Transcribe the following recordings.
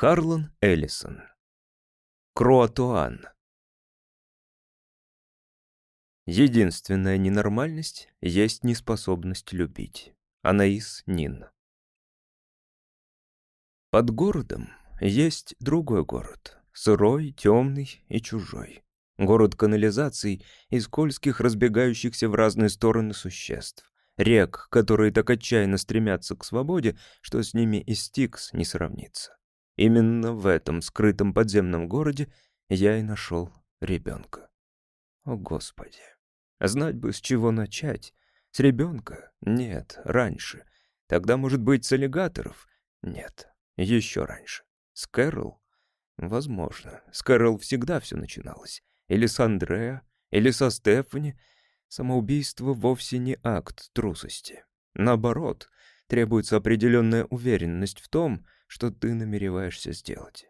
Харлан Эллисон. Кроатуан. Единственная ненормальность есть неспособность любить. Анаис Нин. Под городом есть другой город. Сырой, темный и чужой. Город канализаций и скользких, разбегающихся в разные стороны существ. Рек, которые так отчаянно стремятся к свободе, что с ними и Стикс не сравнится. Именно в этом скрытом подземном городе я и нашел ребенка. О, Господи! Знать бы, с чего начать. С ребенка? Нет, раньше. Тогда, может быть, с аллигаторов? Нет, еще раньше. С Кэрол? Возможно. С Кэрол всегда все начиналось. Или с Андреа, или со Стефани. Самоубийство вовсе не акт трусости. Наоборот, требуется определенная уверенность в том, что ты намереваешься сделать.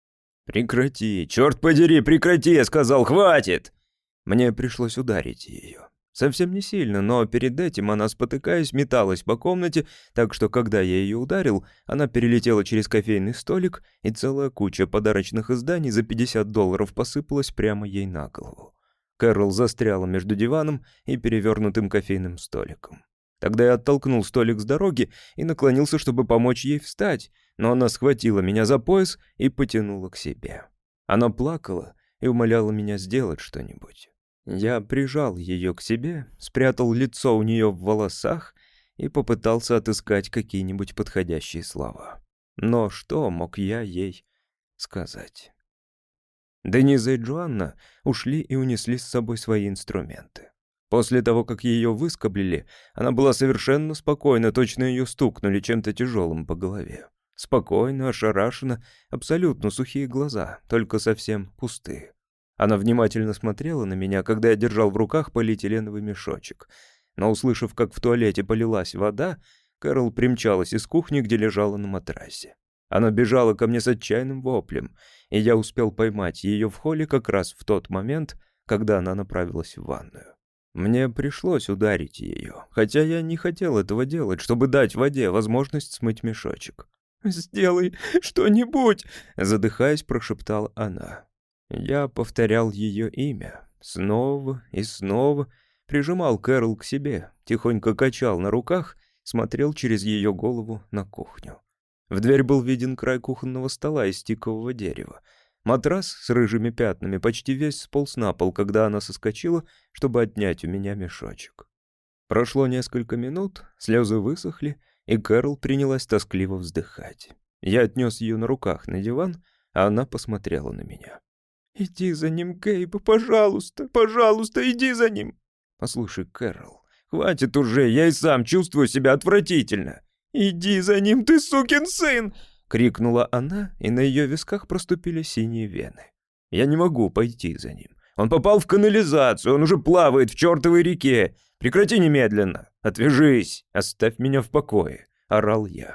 «Прекрати! Черт подери, прекрати!» — я сказал. «Хватит!» Мне пришлось ударить ее. Совсем не сильно, но перед этим она, спотыкаясь, металась по комнате, так что, когда я ее ударил, она перелетела через кофейный столик, и целая куча подарочных изданий за $50 посыпалась прямо ей на голову. Кэрол застряла между диваном и перевернутым кофейным столиком. Тогда я оттолкнул столик с дороги и наклонился, чтобы помочь ей встать, но она схватила меня за пояс и потянула к себе. Она плакала и умоляла меня сделать что-нибудь. Я прижал ее к себе, спрятал лицо у нее в волосах и попытался отыскать какие-нибудь подходящие слова. Но что мог я ей сказать? Дениза и Джоанна ушли и унесли с собой свои инструменты. После того, как ее выскоблили, она была совершенно спокойна, точно ее стукнули чем-то тяжелым по голове. Спокойно, ошарашена, абсолютно сухие глаза, только совсем пустые. Она внимательно смотрела на меня, когда я держал в руках полиэтиленовый мешочек. Но, услышав, как в туалете полилась вода, Кэрол примчалась из кухни, где лежала на матрасе. Она бежала ко мне с отчаянным воплем, и я успел поймать ее в холле как раз в тот момент, когда она направилась в ванную. Мне пришлось ударить ее, хотя я не хотел этого делать, чтобы дать воде возможность смыть мешочек. «Сделай что-нибудь!» — задыхаясь, прошептала она. Я повторял ее имя снова и снова, прижимал Кэрол к себе, тихонько качал на руках, смотрел через ее голову на кухню. В дверь был виден край кухонного стола из тикового дерева. Матрас с рыжими пятнами почти весь сполз на пол, когда она соскочила, чтобы отнять у меня мешочек. Прошло несколько минут, слезы высохли, и Кэрол принялась тоскливо вздыхать. Я отнес ее на руках на диван, а она посмотрела на меня. «Иди за ним, Гейб, пожалуйста, пожалуйста, иди за ним!» «Послушай, Кэрол, хватит уже, я и сам чувствую себя отвратительно!» «Иди за ним, ты сукин сын!» — крикнула она, и на ее висках проступили синие вены. «Я не могу пойти за ним. Он попал в канализацию, он уже плавает в чертовой реке. Прекрати немедленно! Отвяжись! Оставь меня в покое!» — орал я.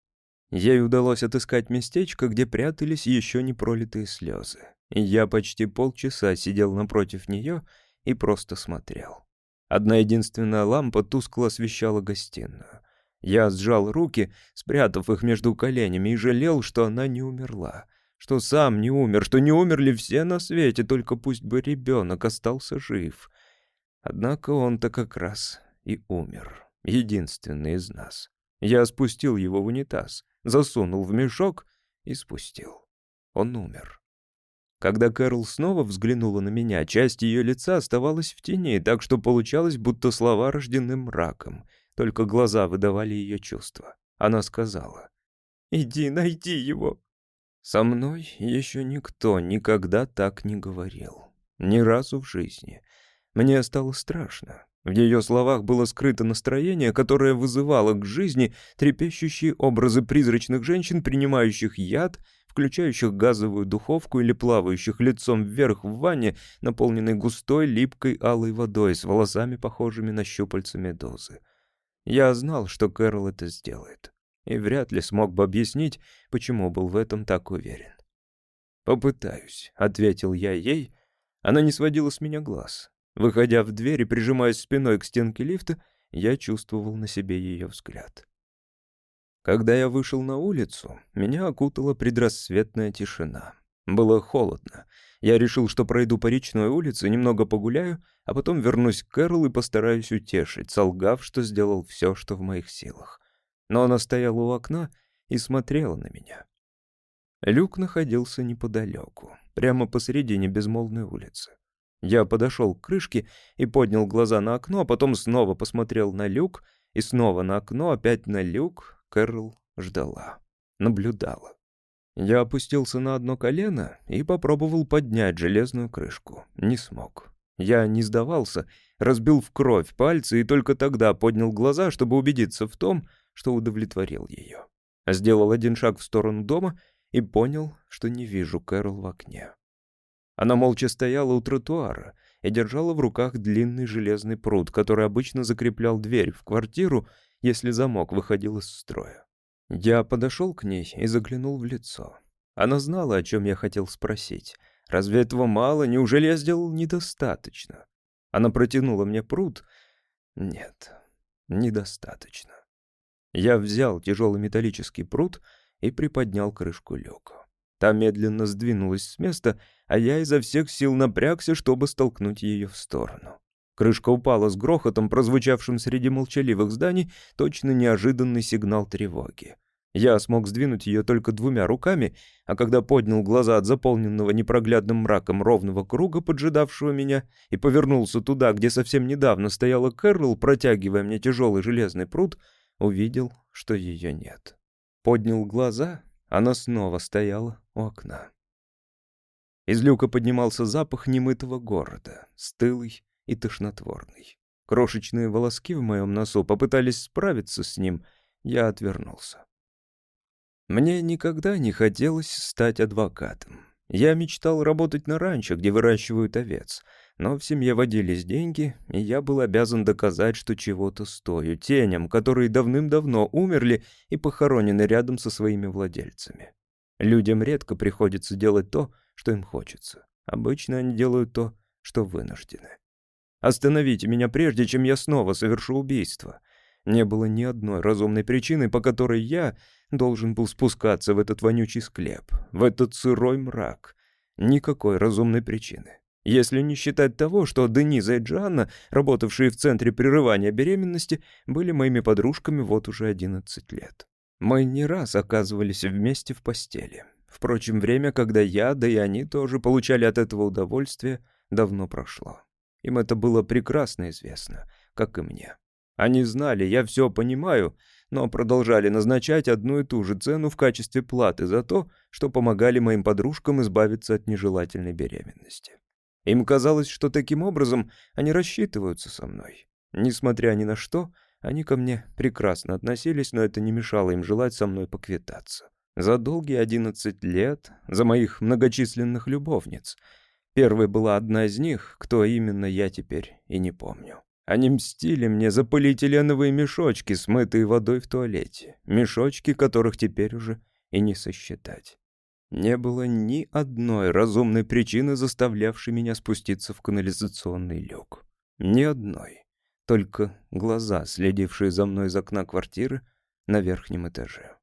Ей удалось отыскать местечко, где прятались еще не пролитые слезы. И я почти полчаса сидел напротив нее и просто смотрел. Одна единственная лампа тускло освещала гостиную. Я сжал руки, спрятав их между коленями, и жалел, что она не умерла, что сам не умер, что не умерли все на свете, только пусть бы ребенок остался жив. Однако он-то как раз и умер, единственный из нас. Я спустил его в унитаз, засунул в мешок и спустил. Он умер. Когда Кэрол снова взглянула на меня, часть ее лица оставалась в тени, так что получалось, будто слова рождены мраком. Только глаза выдавали ее чувства. Она сказала: «Иди, найди его». Со мной еще никто никогда так не говорил. Ни разу в жизни. Мне стало страшно. В ее словах было скрыто настроение, которое вызывало к жизни трепещущие образы призрачных женщин, принимающих яд, включающих газовую духовку или плавающих лицом вверх в ванне, наполненной густой, липкой алой водой с волосами, похожими на щупальца медузы. Я знал, что Кэрол это сделает, и вряд ли смог бы объяснить, почему был в этом так уверен. «Попытаюсь», — ответил я ей. Она не сводила с меня глаз. Выходя в дверь и прижимаясь спиной к стенке лифта, я чувствовал на себе ее взгляд. Когда я вышел на улицу, меня окутала предрассветная тишина. Было холодно. Я решил, что пройду по речной улице, немного погуляю, а потом вернусь к Кэрол и постараюсь утешить, солгав, что сделал все, что в моих силах. Но она стояла у окна и смотрела на меня. Люк находился неподалеку, прямо посередине безмолвной улицы. Я подошел к крышке и поднял глаза на окно, а потом снова посмотрел на люк, и снова на окно, опять на люк. Кэрол ждала, наблюдала. Я опустился на одно колено и попробовал поднять железную крышку. Не смог. Я не сдавался, разбил в кровь пальцы и только тогда поднял глаза, чтобы убедиться в том, что удовлетворил ее. Сделал один шаг в сторону дома и понял, что не вижу Кэрол в окне. Она молча стояла у тротуара и держала в руках длинный железный прут, который обычно закреплял дверь в квартиру, если замок выходил из строя. Я подошел к ней и заглянул в лицо. Она знала, о чем я хотел спросить. Разве этого мало? Неужели я сделал недостаточно? Она протянула мне прут. Нет, недостаточно. Я взял тяжелый металлический прут и приподнял крышку люка. Та медленно сдвинулась с места, а я изо всех сил напрягся, чтобы столкнуть ее в сторону. Крышка упала с грохотом, прозвучавшим среди молчаливых зданий, точно неожиданный сигнал тревоги. Я смог сдвинуть ее только двумя руками, а когда поднял глаза от заполненного непроглядным мраком ровного круга, поджидавшего меня, и повернулся туда, где совсем недавно стояла Кэрол, протягивая мне тяжелый железный прут, увидел, что ее нет. Поднял глаза, она снова стояла у окна. Из люка поднимался запах немытого города, стылый и тошнотворный. Крошечные волоски в моем носу попытались справиться с ним, я отвернулся. Мне никогда не хотелось стать адвокатом. Я мечтал работать на ранчо, где выращивают овец, но в семье водились деньги, и я был обязан доказать, что чего-то стою теням, которые давным-давно умерли и похоронены рядом со своими владельцами. Людям редко приходится делать то, что им хочется. Обычно они делают то, что вынуждены. Остановите меня прежде, чем я снова совершу убийство. Не было ни одной разумной причины, по которой я должен был спускаться в этот вонючий склеп, в этот сырой мрак. Никакой разумной причины. Если не считать того, что Дениза и Джанна, работавшие в центре прерывания беременности, были моими подружками вот уже 11 лет. Мы не раз оказывались вместе в постели. Впрочем, время, когда я, да и они тоже получали от этого удовольствие, давно прошло. Им это было прекрасно известно, как и мне. Они знали, я все понимаю, но продолжали назначать одну и ту же цену в качестве платы за то, что помогали моим подружкам избавиться от нежелательной беременности. Им казалось, что таким образом они рассчитываются со мной. Несмотря ни на что, они ко мне прекрасно относились, но это не мешало им желать со мной поквитаться. За долгие 11 лет, за моих многочисленных любовниц. Первой была одна из них, кто именно, я теперь и не помню. Они мстили мне за полиэтиленовые мешочки, смытые водой в туалете. Мешочки, которых теперь уже и не сосчитать. Не было ни одной разумной причины, заставлявшей меня спуститься в канализационный люк. Ни одной. Только глаза, следившие за мной из окна квартиры на верхнем этаже.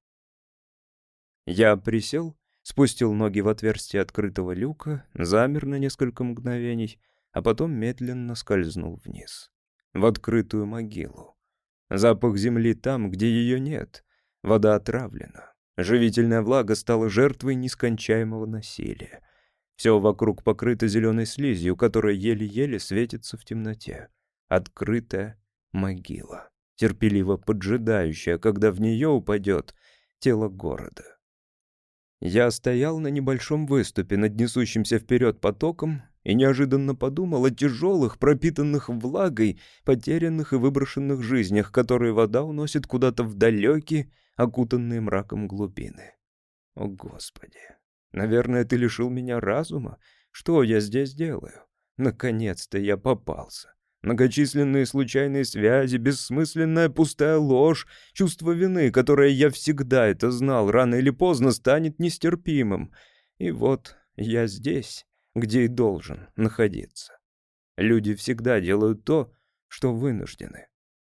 Я присел, спустил ноги в отверстие открытого люка, замер на несколько мгновений, а потом медленно скользнул вниз. В открытую могилу. Запах земли там, где ее нет. Вода отравлена. Живительная влага стала жертвой нескончаемого насилия. Все вокруг покрыто зеленой слизью, которая еле-еле светится в темноте. Открытая могила, терпеливо поджидающая, когда в нее упадет тело города. Я стоял на небольшом выступе над несущимся вперед потоком и неожиданно подумал о тяжелых, пропитанных влагой, потерянных и выброшенных жизнях, которые вода уносит куда-то в далекие, окутанные мраком глубины. О, Господи! Наверное, ты лишил меня разума? Что я здесь делаю? Наконец-то я попался. Многочисленные случайные связи, бессмысленная пустая ложь, чувство вины, которое я всегда это знал, рано или поздно станет нестерпимым. И вот я здесь, где и должен находиться. Люди всегда делают то, что вынуждены.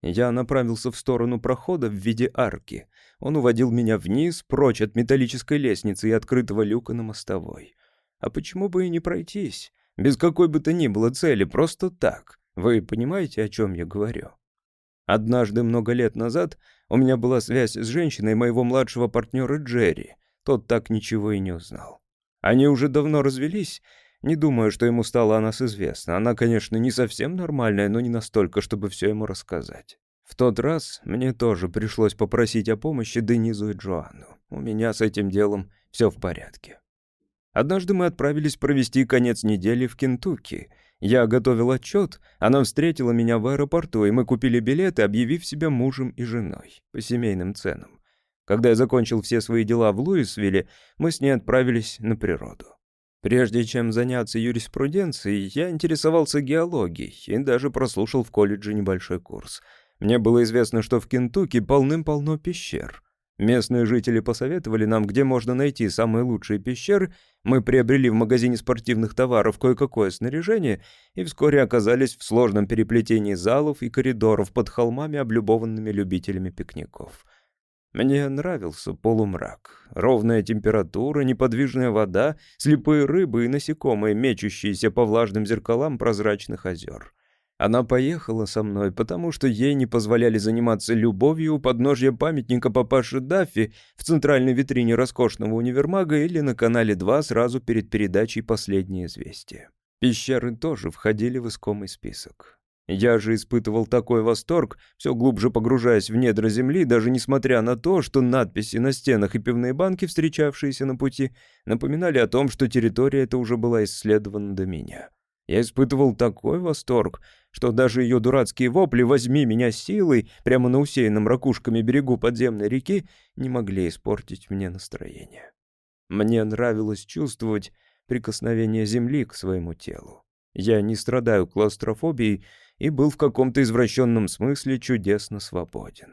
Я направился в сторону прохода в виде арки. Он уводил меня вниз, прочь от металлической лестницы и открытого люка на мостовой. А почему бы и не пройтись? Без какой бы то ни было цели, просто так. Вы понимаете, о чем я говорю? Однажды, много лет назад, у меня была связь с женщиной моего младшего партнера Джерри. Тот так ничего и не узнал. Они уже давно развелись. Не думаю, что ему стало о нас известно. Она, конечно, не совсем нормальная, но не настолько, чтобы все ему рассказать. В тот раз мне тоже пришлось попросить о помощи Денизу и Джоанну. У меня с этим делом все в порядке. Однажды мы отправились провести конец недели в Кентукки. Я готовил отчет, она встретила меня в аэропорту, и мы купили билеты, объявив себя мужем и женой по семейным ценам. Когда я закончил все свои дела в Луисвилле, мы с ней отправились на природу. Прежде чем заняться юриспруденцией, я интересовался геологией и даже прослушал в колледже небольшой курс. Мне было известно, что в Кентукки полным-полно пещер. Местные жители посоветовали нам, где можно найти самые лучшие пещеры. Мы приобрели в магазине спортивных товаров кое-какое снаряжение и вскоре оказались в сложном переплетении залов и коридоров под холмами, облюбованными любителями пикников. Мне нравился полумрак, ровная температура, неподвижная вода, слепые рыбы и насекомые, мечущиеся по влажным зеркалам прозрачных озер. Она поехала со мной, потому что ей не позволяли заниматься любовью у подножья памятника папаши Даффи в центральной витрине роскошного универмага или на канале 2 сразу перед передачей «Последнее известие». Пещеры тоже входили в искомый список. Я же испытывал такой восторг, все глубже погружаясь в недра земли, даже несмотря на то, что надписи на стенах и пивные банки, встречавшиеся на пути, напоминали о том, что территория эта уже была исследована до меня. Я испытывал такой восторг, что даже ее дурацкие вопли «возьми меня силой» прямо на усеянном ракушками берегу подземной реки не могли испортить мне настроение. Мне нравилось чувствовать прикосновение земли к своему телу. Я не страдаю клаустрофобией и был в каком-то извращенном смысле чудесно свободен.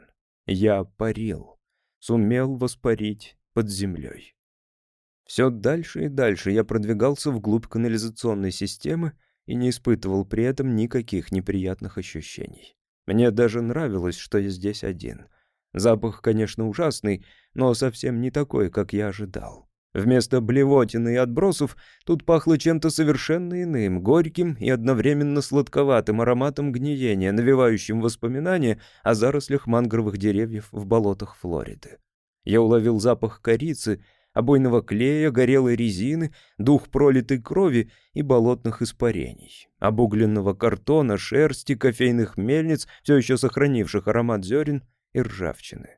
Я парил, сумел воспарить под землей. Все дальше и дальше я продвигался вглубь канализационной системы и не испытывал при этом никаких неприятных ощущений. Мне даже нравилось, что я здесь один. Запах, конечно, ужасный, но совсем не такой, как я ожидал. Вместо блевотины и отбросов тут пахло чем-то совершенно иным, горьким и одновременно сладковатым ароматом гниения, навевающим воспоминания о зарослях мангровых деревьев в болотах Флориды. Я уловил запах корицы, обойного клея, горелой резины, дух пролитой крови и болотных испарений, обугленного картона, шерсти, кофейных мельниц, все еще сохранивших аромат зерен и ржавчины.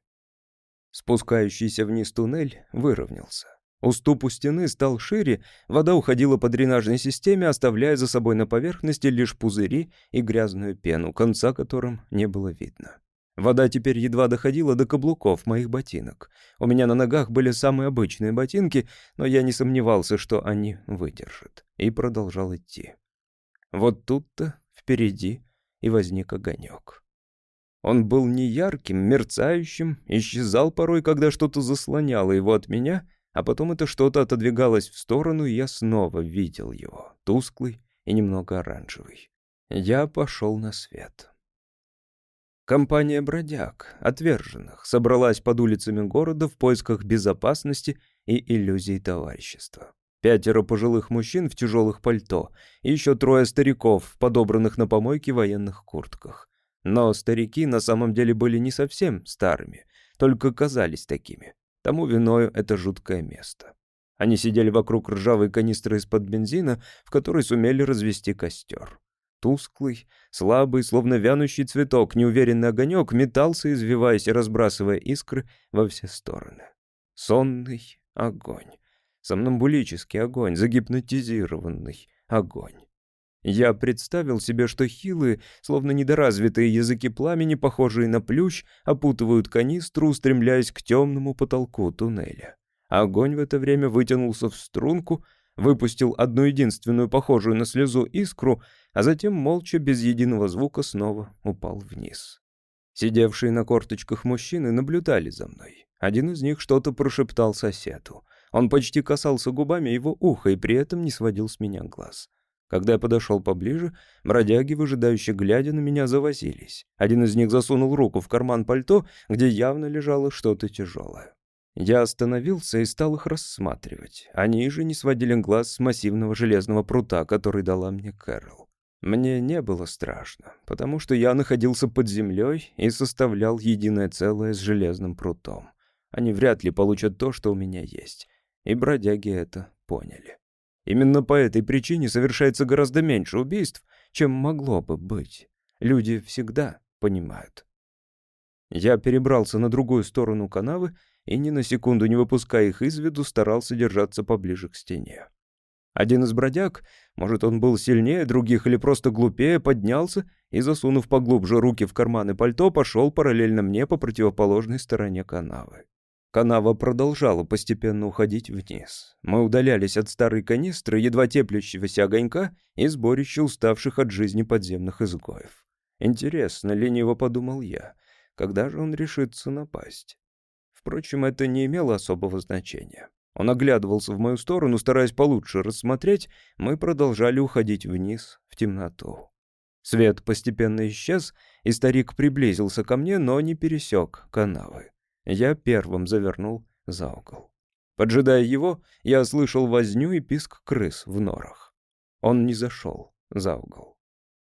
Спускающийся вниз туннель выровнялся. Уступ у стены стал шире, вода уходила по дренажной системе, оставляя за собой на поверхности лишь пузыри и грязную пену, конца которым не было видно. Вода теперь едва доходила до каблуков моих ботинок. У меня на ногах были самые обычные ботинки, но я не сомневался, что они выдержат, и продолжал идти. Вот тут-то впереди и возник огонек. Он был неярким, мерцающим, исчезал порой, когда что-то заслоняло его от меня, а потом это что-то отодвигалось в сторону, и я снова видел его, тусклый и немного оранжевый. Я пошел на свет. Компания бродяг, отверженных, собралась под улицами города в поисках безопасности и иллюзий товарищества. 5 пожилых мужчин в тяжелых пальто и еще 3 стариков, подобранных на помойке в военных куртках. Но старики на самом деле были не совсем старыми, только казались такими. Тому виною это жуткое место. Они сидели вокруг ржавой канистры из-под бензина, в которой сумели развести костер. Тусклый, слабый, словно вянущий цветок, неуверенный огонек метался, извиваясь и разбрасывая искры во все стороны. Сонный огонь. Сомнамбулический огонь, загипнотизированный огонь. Я представил себе, что хилые, словно недоразвитые языки пламени, похожие на плющ, опутывают канистру, устремляясь к темному потолку туннеля. Огонь в это время вытянулся в струнку, выпустил одну единственную похожую на слезу искру, а затем молча, без единого звука, снова упал вниз. Сидевшие на корточках мужчины наблюдали за мной. Один из них что-то прошептал соседу. Он почти касался губами его уха и при этом не сводил с меня глаз. Когда я подошел поближе, бродяги, выжидающе глядя на меня, завозились. Один из них засунул руку в карман пальто, где явно лежало что-то тяжелое. Я остановился и стал их рассматривать. Они же не сводили глаз с массивного железного прута, который дала мне Кэрол. Мне не было страшно, потому что я находился под землей и составлял единое целое с железным прутом. Они вряд ли получат то, что у меня есть. И бродяги это поняли. Именно по этой причине совершается гораздо меньше убийств, чем могло бы быть. Люди всегда понимают. Я перебрался на другую сторону канавы и, ни на секунду не выпуская их из виду, старался держаться поближе к стене. Один из бродяг, может, он был сильнее других или просто глупее, поднялся и, засунув поглубже руки в карманы пальто, пошел параллельно мне по противоположной стороне канавы. Канава продолжала постепенно уходить вниз. Мы удалялись от старой канистры, едва теплющегося огонька и сборища уставших от жизни подземных изгоев. Интересно, лениво подумал я, когда же он решится напасть? Впрочем, это не имело особого значения. Он оглядывался в мою сторону, стараясь получше рассмотреть, мы продолжали уходить вниз, в темноту. Свет постепенно исчез, и старик приблизился ко мне, но не пересек канавы. Я первым завернул за угол. Поджидая его, я слышал возню и писк крыс в норах. Он не зашел за угол.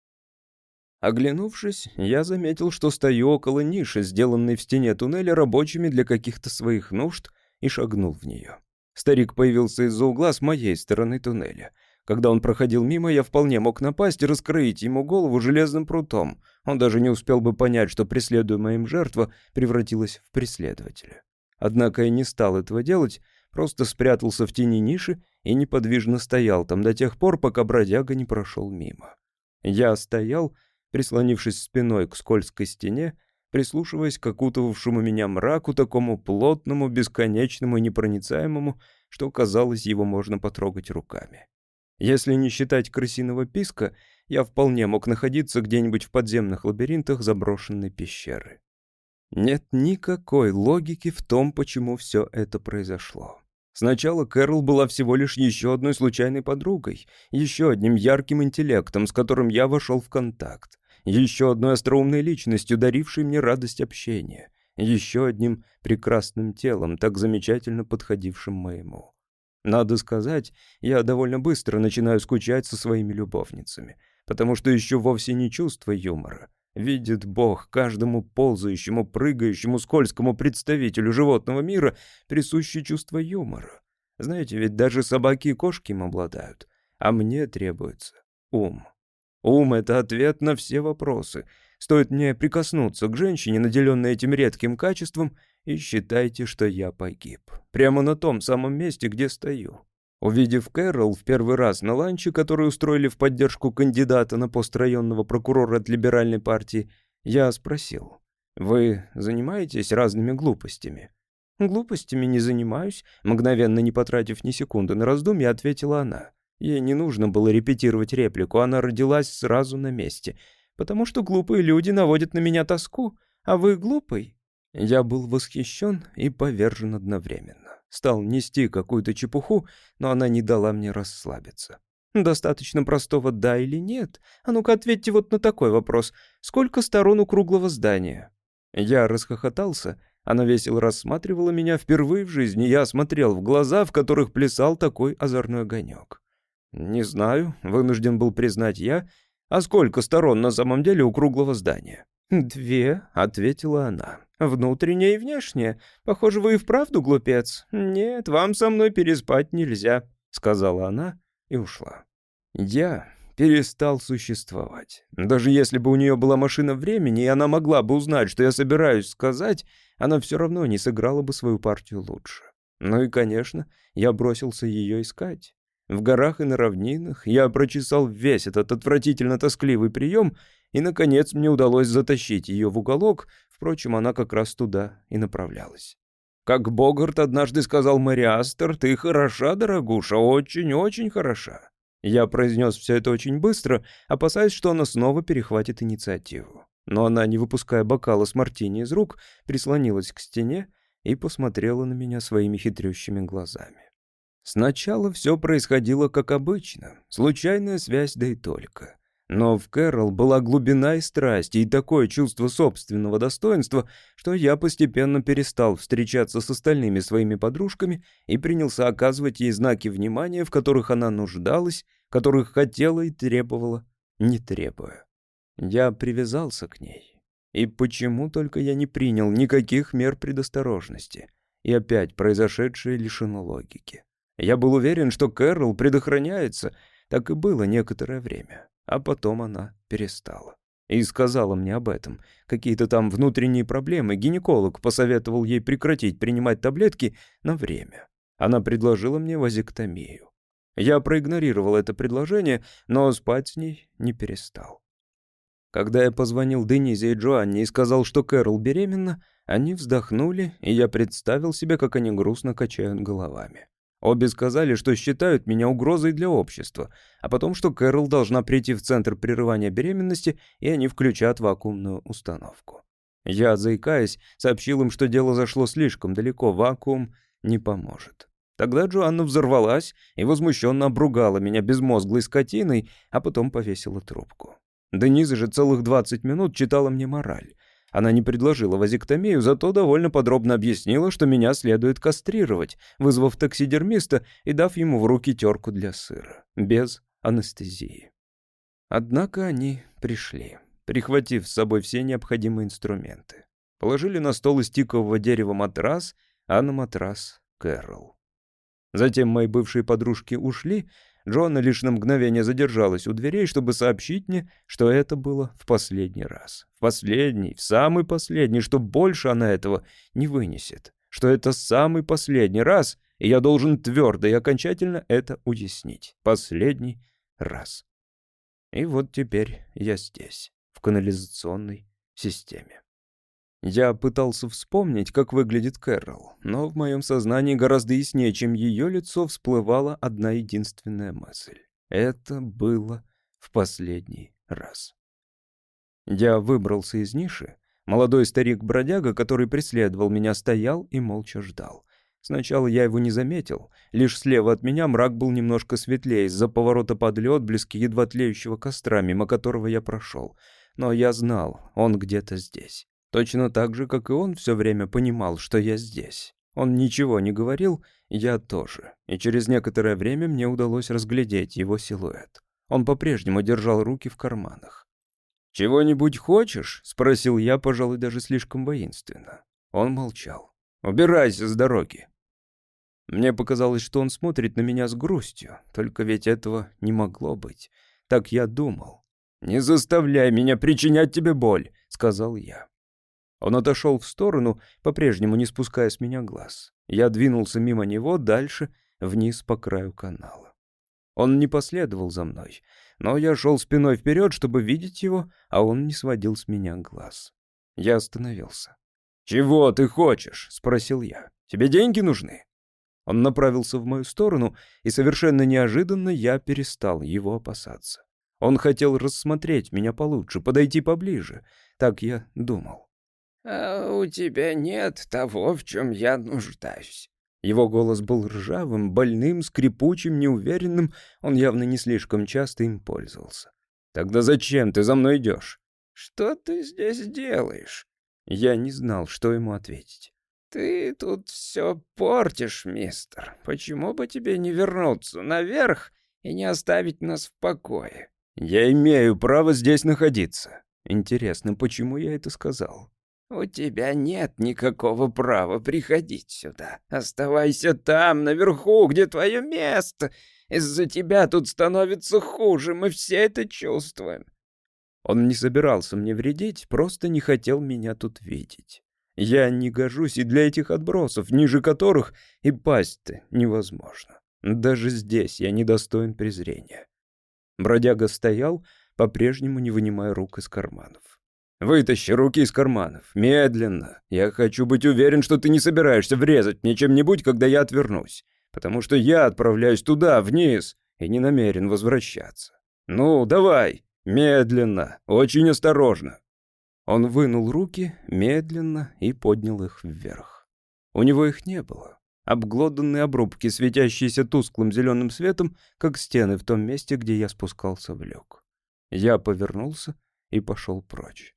Оглянувшись, я заметил, что стою около ниши, сделанной в стене туннеля рабочими для каких-то своих нужд, и шагнул в нее. Старик появился из-за угла с моей стороны туннеля. Когда он проходил мимо, я вполне мог напасть и раскроить ему голову железным прутом. Он даже не успел бы понять, что преследуемая им жертва превратилась в преследователя. Однако я не стал этого делать, просто спрятался в тени ниши и неподвижно стоял там до тех пор, пока бродяга не прошел мимо. Я стоял, прислонившись спиной к скользкой стене, прислушиваясь к окутывавшему меня мраку, такому плотному, бесконечному и непроницаемому, что, казалось, его можно потрогать руками. Если не считать крысиного писка, я вполне мог находиться где-нибудь в подземных лабиринтах заброшенной пещеры. Нет никакой логики в том, почему все это произошло. Сначала Кэрол была всего лишь еще одной случайной подругой, еще одним ярким интеллектом, с которым я вошел в контакт. Еще одной остроумной личностью, дарившей мне радость общения. Еще одним прекрасным телом, так замечательно подходившим моему. Надо сказать, я довольно быстро начинаю скучать со своими любовницами, потому что еще вовсе не чувство юмора. Видит Бог, каждому ползающему, прыгающему, скользкому представителю животного мира присуще чувство юмора. Знаете, ведь даже собаки и кошки им обладают, а мне требуется ум. Ум — это ответ на все вопросы. Стоит мне прикоснуться к женщине, наделенной этим редким качеством, и считайте, что я погиб. Прямо на том самом месте, где стою. Увидев Кэрол в первый раз на ланче, который устроили в поддержку кандидата на пост районного прокурора от либеральной партии, я спросил: «Вы занимаетесь разными глупостями?» «Глупостями не занимаюсь», мгновенно не потратив ни секунды на раздумье, ответила она. Ей не нужно было репетировать реплику, она родилась сразу на месте. «Потому что глупые люди наводят на меня тоску, а вы глупый». Я был восхищен и повержен одновременно. Стал нести какую-то чепуху, но она не дала мне расслабиться. «Достаточно простого «да» или «нет». А ну-ка ответьте вот на такой вопрос. Сколько сторон у круглого здания?» Я расхохотался. Она весело рассматривала меня. Впервые в жизни я смотрел в глаза, в которых плясал такой озорной огонек. «Не знаю», — вынужден был признать я. «А сколько сторон на самом деле у круглого здания?» «2», — ответила она. «Внутренняя и внешняя. Похоже, вы и вправду глупец. Нет, вам со мной переспать нельзя», — сказала она и ушла. Я перестал существовать. Даже если бы у нее была машина времени, и она могла бы узнать, что я собираюсь сказать, она все равно не сыграла бы свою партию лучше. Ну и, конечно, я бросился ее искать. В горах и на равнинах я прочесал весь этот отвратительно тоскливый прием, и, наконец, мне удалось затащить ее в уголок. Впрочем, она как раз туда и направлялась. Как Богарт однажды сказал Мэри Астер: «Ты хороша, дорогуша, очень-очень хороша». Я произнес все это очень быстро, опасаясь, что она снова перехватит инициативу. Но она, не выпуская бокала с мартини из рук, прислонилась к стене и посмотрела на меня своими хитрющими глазами. Сначала все происходило как обычно, случайная связь, да и только. Но в Кэрол была глубина и страсть, и такое чувство собственного достоинства, что я постепенно перестал встречаться с остальными своими подружками и принялся оказывать ей знаки внимания, в которых она нуждалась, которых хотела и требовала, не требуя. Я привязался к ней. И почему только я не принял никаких мер предосторожности? И опять произошедшее лишено логики. Я был уверен, что Кэрол предохраняется, так и было некоторое время. А потом она перестала. И сказала мне об этом. Какие-то там внутренние проблемы. Гинеколог посоветовал ей прекратить принимать таблетки на время. Она предложила мне вазэктомию. Я проигнорировал это предложение, но спать с ней не перестал. Когда я позвонил Денизе и Джоанне и сказал, что Кэрол беременна, они вздохнули, и я представил себе, как они грустно качают головами. Обе сказали, что считают меня угрозой для общества, а потом, что Кэрол должна прийти в центр прерывания беременности, и они включат вакуумную установку. Я, заикаясь, сообщил им, что дело зашло слишком далеко, вакуум не поможет. Тогда Джоанна взорвалась и возмущенно обругала меня безмозглой скотиной, а потом повесила трубку. Дениза же целых 20 минут читала мне мораль. Она не предложила вазэктомию, зато довольно подробно объяснила, что меня следует кастрировать, вызвав таксидермиста и дав ему в руки терку для сыра, без анестезии. Однако они пришли, прихватив с собой все необходимые инструменты. Положили на стол из тикового дерева матрас, а на матрас — Кэрол. Затем мои бывшие подружки ушли. Джоанна лишь на мгновение задержалась у дверей, чтобы сообщить мне, что это было в последний раз. В самый последний, что больше она этого не вынесет. Что это самый последний раз, и я должен твердо и окончательно это уяснить. Последний раз. И вот теперь я здесь, в канализационной системе. Я пытался вспомнить, как выглядит Кэрол, но в моем сознании гораздо яснее, чем ее лицо, всплывала одна единственная мысль. Это было в последний раз. Я выбрался из ниши. Молодой старик-бродяга, который преследовал меня, стоял и молча ждал. Сначала я его не заметил. Лишь слева от меня мрак был немножко светлее, из-за поворота падали отблески едва тлеющего костра, мимо которого я прошел. Но я знал, он где-то здесь. Точно так же, как и он все время понимал, что я здесь. Он ничего не говорил, я тоже. И через некоторое время мне удалось разглядеть его силуэт. Он по-прежнему держал руки в карманах. «Чего-нибудь хочешь?» — спросил я, пожалуй, даже слишком воинственно. Он молчал. «Убирайся с дороги». Мне показалось, что он смотрит на меня с грустью, только ведь этого не могло быть. Так я думал. «Не заставляй меня причинять тебе боль», — сказал я. Он отошел в сторону, по-прежнему не спуская с меня глаз. Я двинулся мимо него дальше, вниз по краю канала. Он не последовал за мной, но я шел спиной вперед, чтобы видеть его, а он не сводил с меня глаз. Я остановился. «Чего ты хочешь?» — спросил я. «Тебе деньги нужны?» Он направился в мою сторону, и совершенно неожиданно я перестал его опасаться. Он хотел рассмотреть меня получше, подойти поближе. Так я думал. «А у тебя нет того, в чем я нуждаюсь». Его голос был ржавым, больным, скрипучим, неуверенным. Он явно не слишком часто им пользовался. «Тогда зачем ты за мной идешь?» «Что ты здесь делаешь?» Я не знал, что ему ответить. «Ты тут все портишь, мистер. Почему бы тебе не вернуться наверх и не оставить нас в покое?» «Я имею право здесь находиться». Интересно, почему я это сказал? «У тебя нет никакого права приходить сюда. Оставайся там, наверху, где твое место. Из-за тебя тут становится хуже, мы все это чувствуем». Он не собирался мне вредить, просто не хотел меня тут видеть. Я не гожусь и для этих отбросов, ниже которых и пасть-то невозможно. Даже здесь я недостоин презрения. Бродяга стоял, по-прежнему не вынимая рук из карманов. «Вытащи руки из карманов. Медленно. Я хочу быть уверен, что ты не собираешься врезать мне чем-нибудь, когда я отвернусь. Потому что я отправляюсь туда, вниз, и не намерен возвращаться. Ну, давай. Медленно. Очень осторожно». Он вынул руки медленно и поднял их вверх. У него их не было. Обглоданные обрубки, светящиеся тусклым зеленым светом, как стены в том месте, где я спускался в люк. Я повернулся и пошел прочь.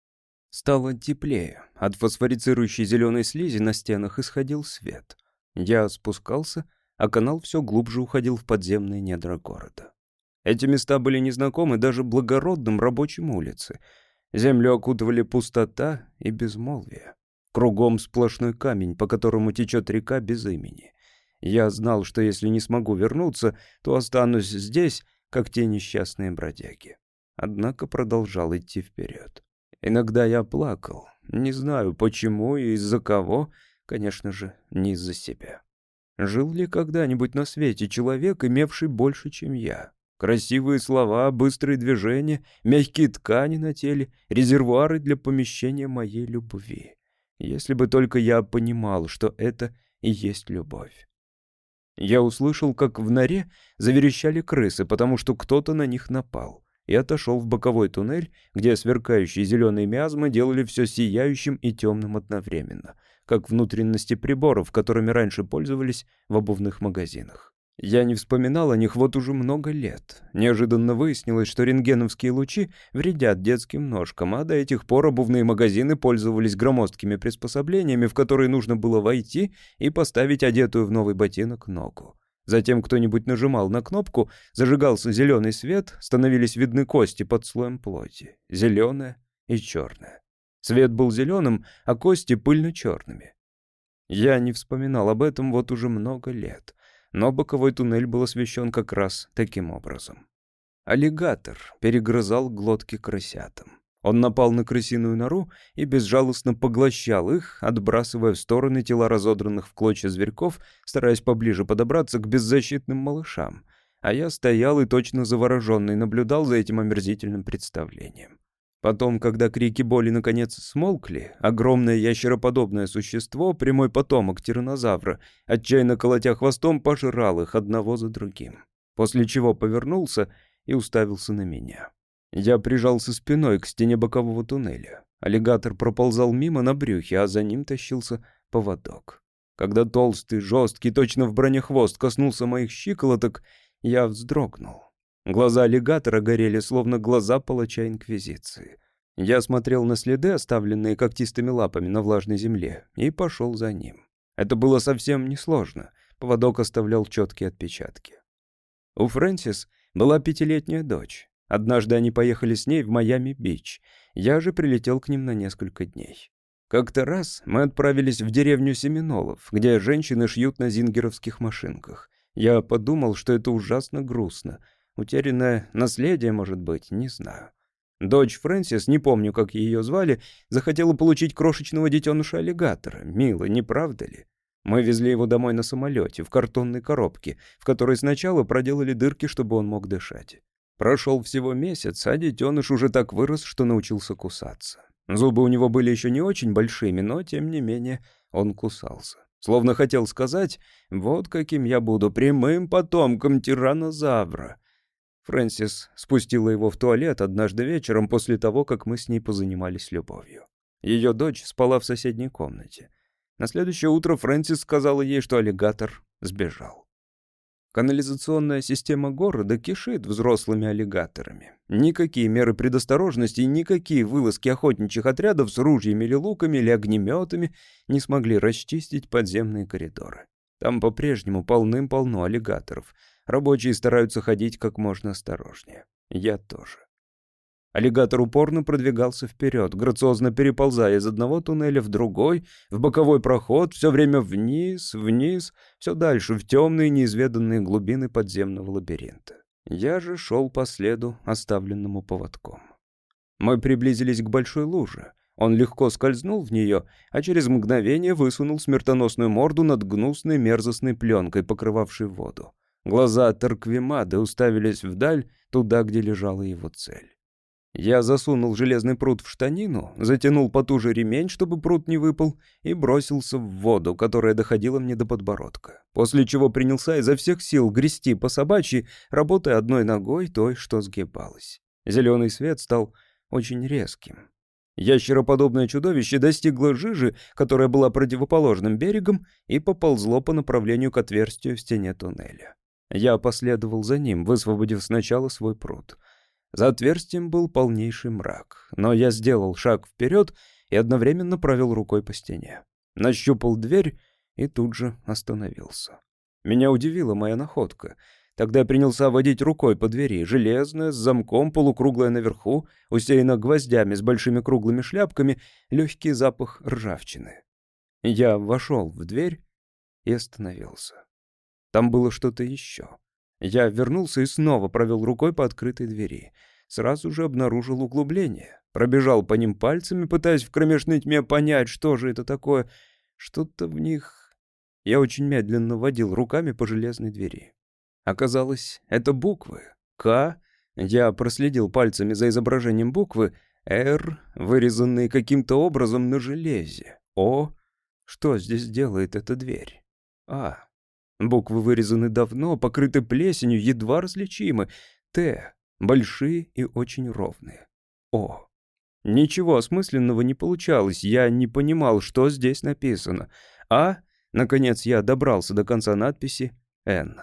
Стало теплее. От фосфорицирующей зеленой слизи на стенах исходил свет. Я спускался, а канал все глубже уходил в подземные недра города. Эти места были незнакомы даже благородным рабочим улице. Землю окутывали пустота и безмолвие. Кругом сплошной камень, по которому течет река без имени. Я знал, что если не смогу вернуться, то останусь здесь, как те несчастные бродяги. Однако продолжал идти вперед. Иногда я плакал. Не знаю, почему и из-за кого. Конечно же, не из-за себя. Жил ли когда-нибудь на свете человек, имевший больше, чем я? Красивые слова, быстрые движения, мягкие ткани на теле, резервуары для помещения моей любви. Если бы только я понимал, что это и есть любовь. Я услышал, как в норе заверещали крысы, потому что кто-то на них напал, и отошел в боковой туннель, где сверкающие зеленые миазмы делали все сияющим и темным одновременно, как внутренности приборов, которыми раньше пользовались в обувных магазинах. Я не вспоминал о них вот уже много лет. Неожиданно выяснилось, что рентгеновские лучи вредят детским ножкам, а до этих пор обувные магазины пользовались громоздкими приспособлениями, в которые нужно было войти и поставить одетую в новый ботинок ногу. Затем кто-нибудь нажимал на кнопку, зажигался зеленый свет, становились видны кости под слоем плоти, зеленая и черная. Свет был зеленым, а кости пыльно-черными. Я не вспоминал об этом вот уже много лет. Но боковой туннель был освещен как раз таким образом. Аллигатор перегрызал глотки крысятам. Он напал на крысиную нору и безжалостно поглощал их, отбрасывая в стороны тела разодранных в клочья зверьков, стараясь поближе подобраться к беззащитным малышам. А я стоял и точно завороженный наблюдал за этим омерзительным представлением. Потом, когда крики боли наконец смолкли, огромное ящероподобное существо, прямой потомок тираннозавра, отчаянно колотя хвостом, пожирал их одного за другим. После чего повернулся и уставился на меня. Я прижался спиной к стене бокового туннеля. Аллигатор проползал мимо на брюхе, а за ним тащился поводок. Когда толстый, жесткий, точно в броне хвост коснулся моих щиколоток, я вздрогнул. Глаза аллигатора горели, словно глаза палача Инквизиции. Я смотрел на следы, оставленные когтистыми лапами на влажной земле, и пошел за ним. Это было совсем несложно. Поводок оставлял четкие отпечатки. У Фрэнсис была 5-летняя дочь. Однажды они поехали с ней в Майами-Бич. Я же прилетел к ним на несколько дней. Как-то раз мы отправились в деревню Семинолов, где женщины шьют на зингеровских машинках. Я подумал, что это ужасно грустно. Утерянное наследие, может быть, не знаю. Дочь Фрэнсис, не помню, как ее звали, захотела получить крошечного детеныша-аллигатора. Мило, не правда ли? Мы везли его домой на самолете, в картонной коробке, в которой сначала проделали дырки, чтобы он мог дышать. Прошел всего месяц, а детеныш уже так вырос, что научился кусаться. Зубы у него были еще не очень большими, но, тем не менее, он кусался. Словно хотел сказать, вот каким я буду, прямым потомком тираннозавра. Фрэнсис спустила его в туалет однажды вечером после того, как мы с ней позанимались любовью. Ее дочь спала в соседней комнате. На следующее утро Фрэнсис сказала ей, что аллигатор сбежал. Канализационная система города кишит взрослыми аллигаторами. Никакие меры предосторожности и никакие вылазки охотничьих отрядов с ружьями или луками или огнеметами не смогли расчистить подземные коридоры. Там по-прежнему полным-полно аллигаторов. Рабочие стараются ходить как можно осторожнее. Я тоже. Аллигатор упорно продвигался вперед, грациозно переползая из одного туннеля в другой, в боковой проход, все время вниз, вниз, все дальше, в темные неизведанные глубины подземного лабиринта. Я же шел по следу, оставленному поводком. Мы приблизились к большой луже. Он легко скользнул в нее, а через мгновение высунул смертоносную морду над гнусной мерзостной пленкой, покрывавшей воду. Глаза Торквемады уставились вдаль, туда, где лежала его цель. Я засунул железный прут в штанину, затянул потуже ремень, чтобы прут не выпал, и бросился в воду, которая доходила мне до подбородка. После чего принялся изо всех сил грести по собачьи, работая одной ногой той, что сгибалась. Зеленый свет стал очень резким. Ящероподобное чудовище достигло жижи, которая была противоположным берегом, и поползло по направлению к отверстию в стене туннеля. Я последовал за ним, высвободив сначала свой пруд. За отверстием был полнейший мрак, но я сделал шаг вперед и одновременно провел рукой по стене. Нащупал дверь и тут же остановился. Меня удивила моя находка. Тогда я принялся водить рукой по двери, железная, с замком, полукруглая наверху, усеяна гвоздями с большими круглыми шляпками, легкий запах ржавчины. Я вошел в дверь и остановился. Там было что-то еще. Я вернулся и снова провел рукой по открытой двери. Сразу же обнаружил углубление. Пробежал по ним пальцами, пытаясь в кромешной тьме понять, что же это такое. Что-то в них... Я очень медленно водил руками по железной двери. Оказалось, это буквы. К. Я проследил пальцами за изображением буквы. Р, вырезанные каким-то образом на железе. О. Что здесь делает эта дверь? А. Буквы вырезаны давно, покрыты плесенью, едва различимы. Т. Большие и очень ровные. О. Ничего осмысленного не получалось. Я не понимал, что здесь написано. А. Наконец я добрался до конца надписи. Н.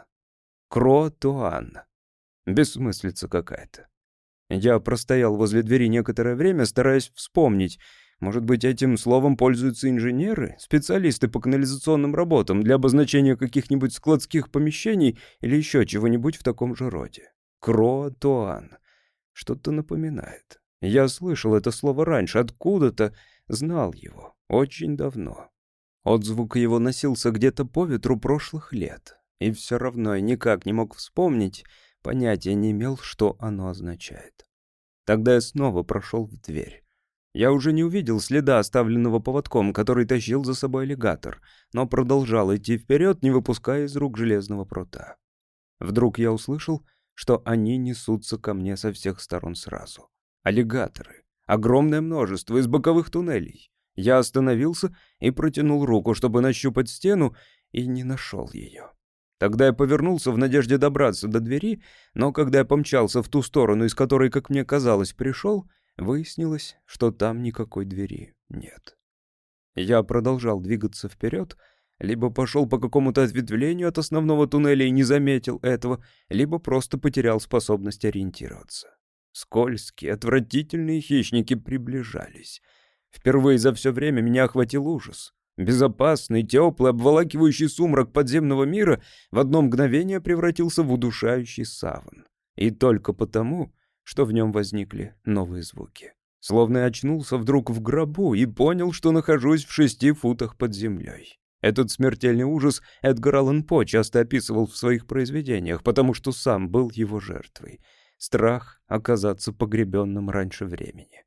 Кро-Туан. Бессмыслица какая-то. Я простоял возле двери некоторое время, стараясь вспомнить. Может быть, этим словом пользуются инженеры, специалисты по канализационным работам для обозначения каких-нибудь складских помещений или еще чего-нибудь в таком же роде. Кро-Туан. Что-то напоминает. Я слышал это слово раньше, откуда-то знал его. Очень давно. Отзвук его носился где-то по ветру прошлых лет. И все равно я никак не мог вспомнить, понятия не имел, что оно означает. Тогда я снова прошел в дверь. Я уже не увидел следа, оставленного поводком, который тащил за собой аллигатор, но продолжал идти вперед, не выпуская из рук железного прута. Вдруг я услышал, что они несутся ко мне со всех сторон сразу. Аллигаторы. Огромное множество из боковых туннелей. Я остановился и протянул руку, чтобы нащупать стену, и не нашел ее. Тогда я повернулся в надежде добраться до двери, но когда я помчался в ту сторону, из которой, как мне казалось, пришел, выяснилось, что там никакой двери нет. Я продолжал двигаться вперед, либо пошел по какому-то ответвлению от основного туннеля и не заметил этого, либо просто потерял способность ориентироваться. Скользкие, отвратительные хищники приближались. Впервые за все время меня охватил ужас. Безопасный, теплый, обволакивающий сумрак подземного мира в одно мгновение превратился в удушающий саван. И только потому, что в нем возникли новые звуки. Словно я очнулся вдруг в гробу и понял, что нахожусь в 6 футах под землей. Этот смертельный ужас Эдгар Аллан По часто описывал в своих произведениях, потому что сам был его жертвой. Страх оказаться погребенным раньше времени.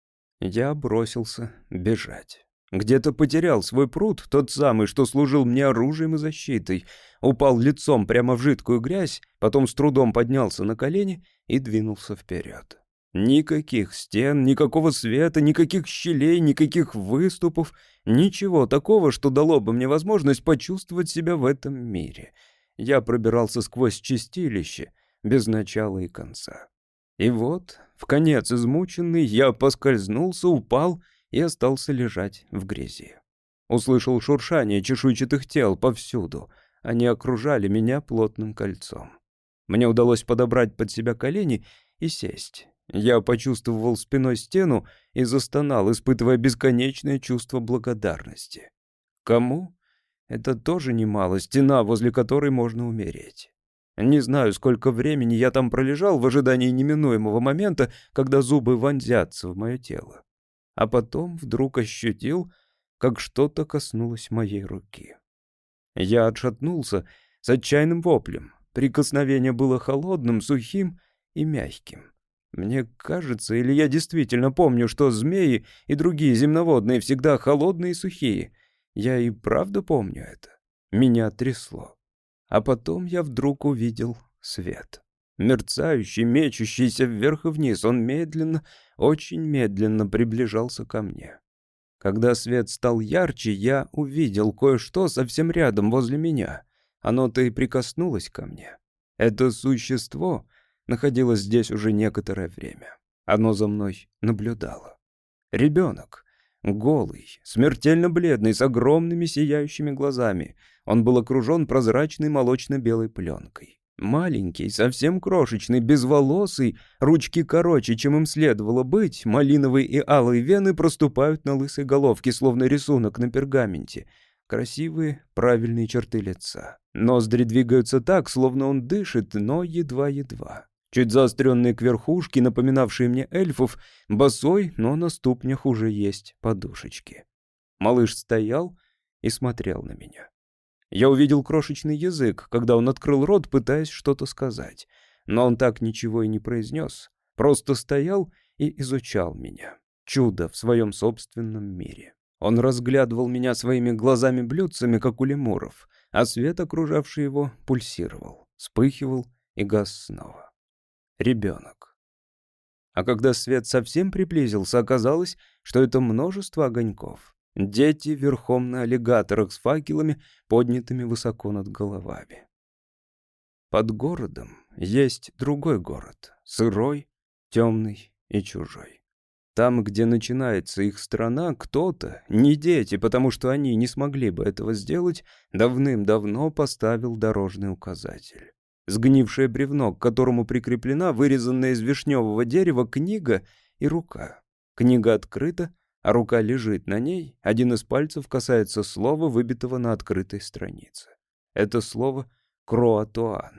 Я бросился бежать. Где-то потерял свой пруд, тот самый, что служил мне оружием и защитой. Упал лицом прямо в жидкую грязь, потом с трудом поднялся на колени и двинулся вперед. Никаких стен, никакого света, никаких щелей, никаких выступов, ничего такого, что дало бы мне возможность почувствовать себя в этом мире. Я пробирался сквозь чистилище, без начала и конца. И вот, вконец измученный, я поскользнулся, упал и остался лежать в грязи. Услышал шуршание чешуйчатых тел повсюду. Они окружали меня плотным кольцом. Мне удалось подобрать под себя колени и сесть. Я почувствовал спиной стену и застонал, испытывая бесконечное чувство благодарности. Кому? Это тоже немало, стена, возле которой можно умереть. Не знаю, сколько времени я там пролежал в ожидании неминуемого момента, когда зубы вонзятся в мое тело. А потом вдруг ощутил, как что-то коснулось моей руки. Я отшатнулся с отчаянным воплем. Прикосновение было холодным, сухим и мягким. Мне кажется, или я действительно помню, что змеи и другие земноводные всегда холодные и сухие. Я и правда помню это. Меня трясло. А потом я вдруг увидел свет. Мерцающий, мечущийся вверх и вниз, он медленно, очень медленно приближался ко мне. Когда свет стал ярче, я увидел кое-что совсем рядом, возле меня. Оно-то и прикоснулось ко мне. Это существо находилось здесь уже некоторое время. Оно за мной наблюдало. Ребенок. Голый, смертельно бледный, с огромными сияющими глазами. Он был окружен прозрачной молочно-белой пленкой. Маленький, совсем крошечный, безволосый, ручки короче, чем им следовало быть, малиновые и алые вены проступают на лысой головке, словно рисунок на пергаменте. Красивые, правильные черты лица. Ноздри двигаются так, словно он дышит, но едва-едва. Чуть заостренные к верхушке, напоминавшие мне эльфов, босой, но на ступнях уже есть подушечки. Малыш стоял и смотрел на меня. Я увидел крошечный язык, когда он открыл рот, пытаясь что-то сказать. Но он так ничего и не произнес. Просто стоял и изучал меня. Чудо в своем собственном мире. Он разглядывал меня своими глазами-блюдцами, как у лемуров, а свет, окружавший его, пульсировал, вспыхивал и гас снова. Ребенок. А когда свет совсем приблизился, оказалось, что это множество огоньков. Дети верхом на аллигаторах с факелами, поднятыми высоко над головами. Под городом есть другой город, сырой, темный и чужой. Там, где начинается их страна, кто-то, не дети, потому что они не смогли бы этого сделать, давным-давно поставил дорожный указатель. Сгнившее бревно, к которому прикреплена вырезанная из вишневого дерева книга и рука. Книга открыта, а рука лежит на ней, один из пальцев касается слова, выбитого на открытой странице. Это слово «Кроатуан».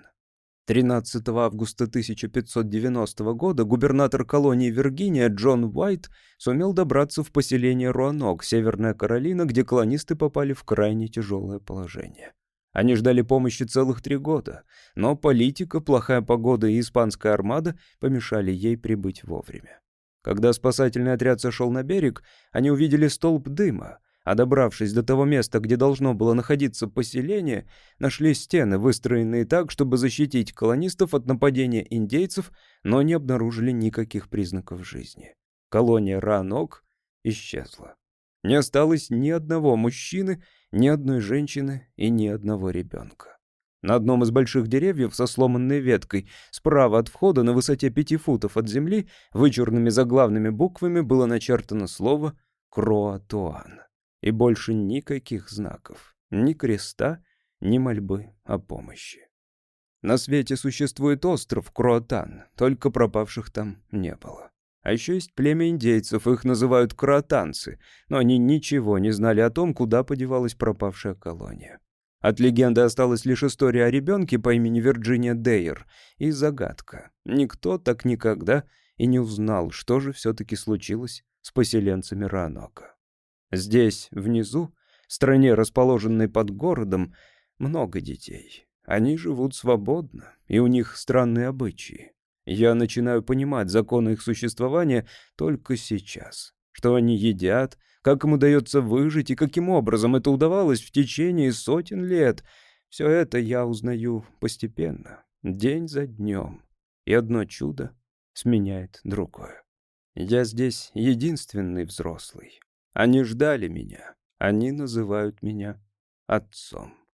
13 августа 1590 года губернатор колонии Виргиния Джон Уайт сумел добраться в поселение Руанок, Северная Каролина, где колонисты попали в крайне тяжелое положение. Они ждали помощи целых 3 года, но политика, плохая погода и испанская армада помешали ей прибыть вовремя. Когда спасательный отряд сошел на берег, они увидели столб дыма, а добравшись до того места, где должно было находиться поселение, нашли стены, выстроенные так, чтобы защитить колонистов от нападения индейцев, но не обнаружили никаких признаков жизни. Колония Роанок исчезла. Не осталось ни одного мужчины, ни одной женщины и ни одного ребенка. На одном из больших деревьев со сломанной веткой, справа от входа на высоте 5 футов от земли, вычурными заглавными буквами было начертано слово «Кроатуан». И больше никаких знаков, ни креста, ни мольбы о помощи. На свете существует остров Кроатан, только пропавших там не было. А еще есть племя индейцев, их называют кроатанцы, но они ничего не знали о том, куда подевалась пропавшая колония. От легенды осталась лишь история о ребенке по имени Вирджиния Дейер и загадка. Никто так никогда и не узнал, что же все-таки случилось с поселенцами Роанока. Здесь, внизу, в стране, расположенной под городом, много детей. Они живут свободно, и у них странные обычаи. Я начинаю понимать законы их существования только сейчас. Что они едят, как им удается выжить и каким образом это удавалось в течение сотен лет. Все это я узнаю постепенно, день за днем. И одно чудо сменяет другое. Я здесь единственный взрослый. Они ждали меня. Они называют меня отцом.